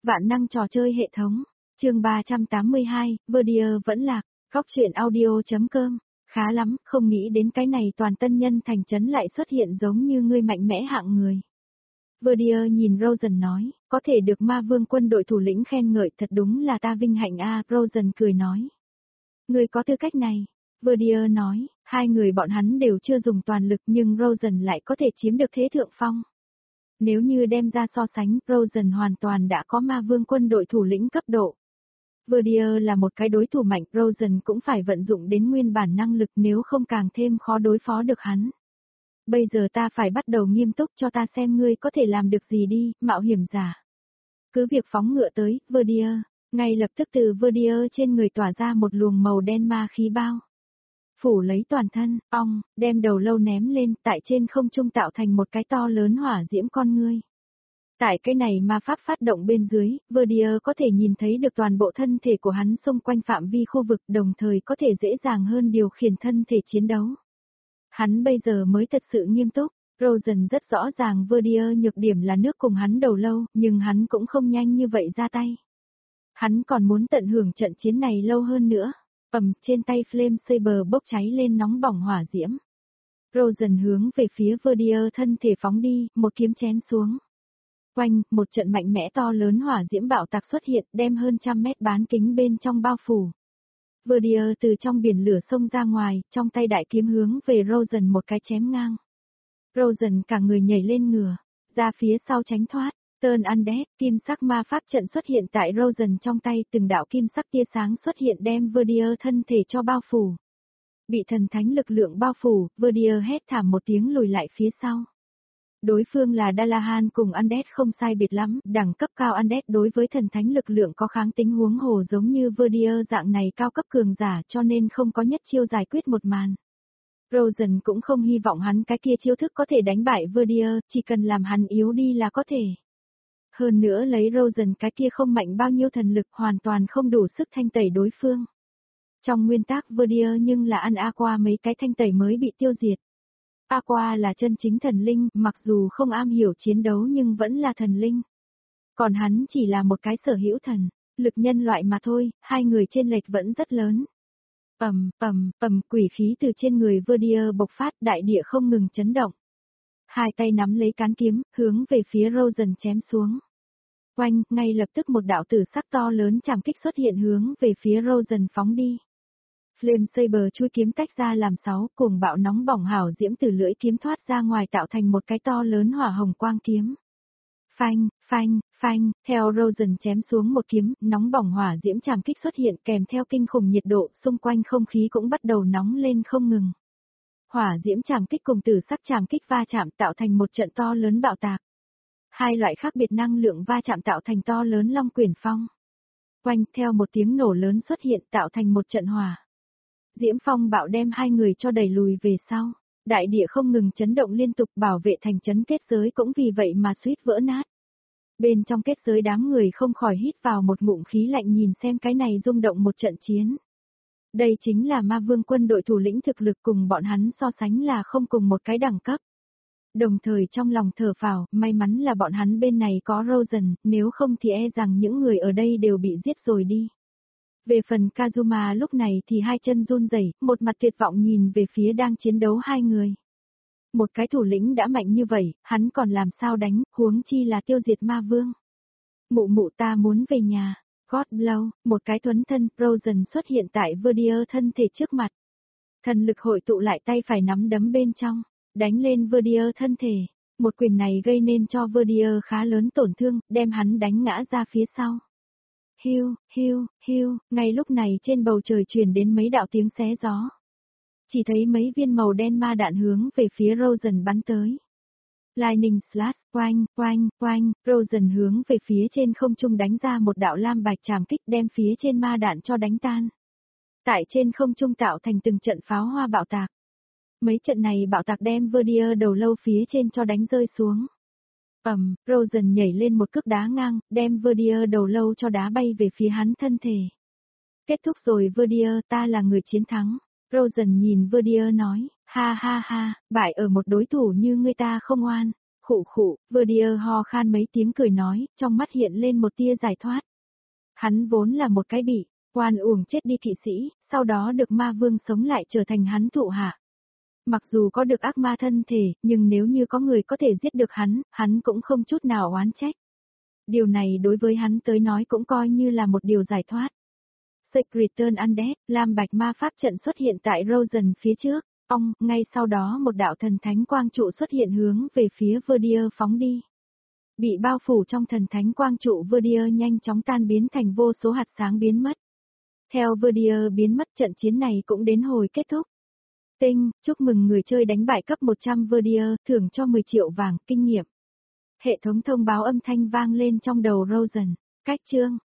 Vạn năng trò chơi hệ thống. Chương 382, Verdier vẫn lạc. Góc truyện audio.com. Khá lắm, không nghĩ đến cái này toàn tân nhân thành trấn lại xuất hiện giống như ngươi mạnh mẽ hạng người. Verdier nhìn Rosen nói, có thể được ma vương quân đội thủ lĩnh khen ngợi thật đúng là ta vinh hạnh a. Rosen cười nói. Ngươi có tư cách này. Verdier nói, hai người bọn hắn đều chưa dùng toàn lực nhưng Rosen lại có thể chiếm được thế thượng phong. Nếu như đem ra so sánh, Rosen hoàn toàn đã có ma vương quân đội thủ lĩnh cấp độ. Verdier là một cái đối thủ mạnh, Rosen cũng phải vận dụng đến nguyên bản năng lực nếu không càng thêm khó đối phó được hắn. Bây giờ ta phải bắt đầu nghiêm túc cho ta xem ngươi có thể làm được gì đi, mạo hiểm giả. Cứ việc phóng ngựa tới, Verdier, ngay lập tức từ Verdier trên người tỏa ra một luồng màu đen ma khí bao. Phủ lấy toàn thân, đem đầu lâu ném lên, tại trên không trung tạo thành một cái to lớn hỏa diễm con ngươi. Tại cái này ma pháp phát động bên dưới, Verdier có thể nhìn thấy được toàn bộ thân thể của hắn xung quanh phạm vi khu vực đồng thời có thể dễ dàng hơn điều khiển thân thể chiến đấu. Hắn bây giờ mới thật sự nghiêm túc, Rosen rất rõ ràng Verdier nhược điểm là nước cùng hắn đầu lâu, nhưng hắn cũng không nhanh như vậy ra tay. Hắn còn muốn tận hưởng trận chiến này lâu hơn nữa. Trên tay Flame Saber bốc cháy lên nóng bỏng hỏa diễm. Rosen hướng về phía Verdier thân thể phóng đi, một kiếm chém xuống. Oanh, một trận mạnh mẽ to lớn hỏa diễm bạo tạc xuất hiện, đem hơn 100 mét bán kính bên trong bao phủ. Verdier từ trong biển lửa xông ra ngoài, trong tay đại kiếm hướng về Rosen một cái chém ngang. Rosen cả người nhảy lên ngửa, ra phía sau tránh thoát. Turn Undead, kim sắc ma pháp trận xuất hiện tại Rosen trong tay, từng đạo kim sắc tia sáng xuất hiện đem Verdier thân thể cho bao phủ. Bị thần thánh lực lượng bao phủ, Verdier hét thảm một tiếng lùi lại phía sau. Đối phương là Dalahan cùng Undead không sai biệt lắm, đẳng cấp cao Undead đối với thần thánh lực lượng có kháng tính huống hồ giống như Verdier dạng này cao cấp cường giả cho nên không có nhất chiêu giải quyết một màn. Rosen cũng không hy vọng hắn cái kia chiêu thức có thể đánh bại Verdier, chỉ cần làm hắn yếu đi là có thể. Hơn nữa lấy Rosen cái kia không mạnh bao nhiêu thần lực hoàn toàn không đủ sức thanh tẩy đối phương. Trong nguyên tắc Verdier nhưng là ăn Aqua mấy cái thanh tẩy mới bị tiêu diệt. Aqua là chân chính thần linh, mặc dù không am hiểu chiến đấu nhưng vẫn là thần linh. Còn hắn chỉ là một cái sở hữu thần, lực nhân loại mà thôi, hai người trên lệch vẫn rất lớn. Quỷ khí từ trên người Verdier bộc phát, đại địa không ngừng chấn động. Hai tay nắm lấy cán kiếm, hướng về phía Rosen chém xuống. Oanh, ngay lập tức một đạo tử sắc to lớn chạm kích xuất hiện hướng về phía Rosen phóng đi. Flame Saber chui kiếm tách ra làm 6, cùng bạo nóng bỏng hảo diễm từ lưỡi kiếm thoát ra ngoài tạo thành một cái to lớn hỏa hồng quang kiếm. Phanh, theo Rosen chém xuống một kiếm, nóng bỏng hỏa diễm chạm kích xuất hiện kèm theo kinh khủng nhiệt độ, xung quanh không khí cũng bắt đầu nóng lên không ngừng. Hỏa diễm chạm kích cùng tử sắc chạm kích va chạm tạo thành một trận to lớn bạo tạc. Hai loại khác biệt năng lượng va chạm tạo thành to lớn long quyển phong. Oanh, theo một tiếng nổ lớn xuất hiện tạo thành một trận hỏa. Diễm phong bạo đem hai người cho đẩy lùi về sau. Đại địa không ngừng chấn động liên tục, bảo vệ thành trấn kết giới cũng vì vậy mà suýt vỡ nát. Bên trong kết giới đám người không khỏi hít vào một ngụm khí lạnh nhìn xem cái này rung động một trận chiến. Đây chính là ma vương quân đội thủ lĩnh thực lực cùng bọn hắn so sánh là không cùng một cái đẳng cấp. Đồng thời trong lòng thở phào, may mắn là bọn hắn bên này có Rosen, nếu không thì e rằng những người ở đây đều bị giết rồi đi. Về phần Kazuma lúc này thì hai chân run rẩy, một mặt tuyệt vọng nhìn về phía đang chiến đấu hai người. Một cái thủ lĩnh đã mạnh như vậy, hắn còn làm sao đánh, huống chi là tiêu diệt ma vương. Mụ ta muốn về nhà. God Blow, một cái thuấn thân, Rosen xuất hiện tại Verdier thân thể trước mặt. Thần lực hội tụ lại tay phải nắm đấm bên trong, đánh lên Verdier thân thể. Một quyền này gây nên cho Verdier khá lớn tổn thương, đem hắn đánh ngã ra phía sau. Hiu, ngay lúc này trên bầu trời truyền đến mấy đạo tiếng xé gió. Chỉ thấy mấy viên màu đen ma đạn hướng về phía Rosen bắn tới. Lightning Slash, oanh, Rosen hướng về phía trên không trung đánh ra một đạo lam bạch chàm kích đem phía trên ma đạn cho đánh tan. Tại trên không trung tạo thành từng trận pháo hoa bạo tạc. Mấy trận này bạo tạc đem Verdier đầu lâu phía trên cho đánh rơi xuống. Rosen nhảy lên một cước đá ngang, đem Verdier đầu lâu cho đá bay về phía hắn thân thể. Kết thúc rồi Verdier, ta là người chiến thắng. Rosen nhìn Verdier nói, ha, bại ở một đối thủ như ngươi ta không oan. Khụ khụ, Verdier ho khan mấy tiếng cười nói, trong mắt hiện lên một tia giải thoát. Hắn vốn là một cái bị, oan uổng chết đi kỵ sĩ, sau đó được ma vương sống lại trở thành hắn thụ hạ. Mặc dù có được ác ma thân thể, nhưng nếu như có người có thể giết được hắn cũng không chút nào oán trách. Điều này đối với hắn tới nói cũng coi như là một điều giải thoát. Secreton Undead, lam bạch ma pháp trận xuất hiện tại Rosen phía trước, ngay sau đó một đạo thần thánh quang trụ xuất hiện hướng về phía Verdier phóng đi. Bị bao phủ trong thần thánh quang trụ Verdier nhanh chóng tan biến thành vô số hạt sáng biến mất. Theo Verdier biến mất trận chiến này cũng đến hồi kết thúc. Tinh, chúc mừng người chơi đánh bại cấp 100 Verdier, thưởng cho 10 triệu vàng, kinh nghiệm. Hệ thống thông báo âm thanh vang lên trong đầu Rosen. Cách chương.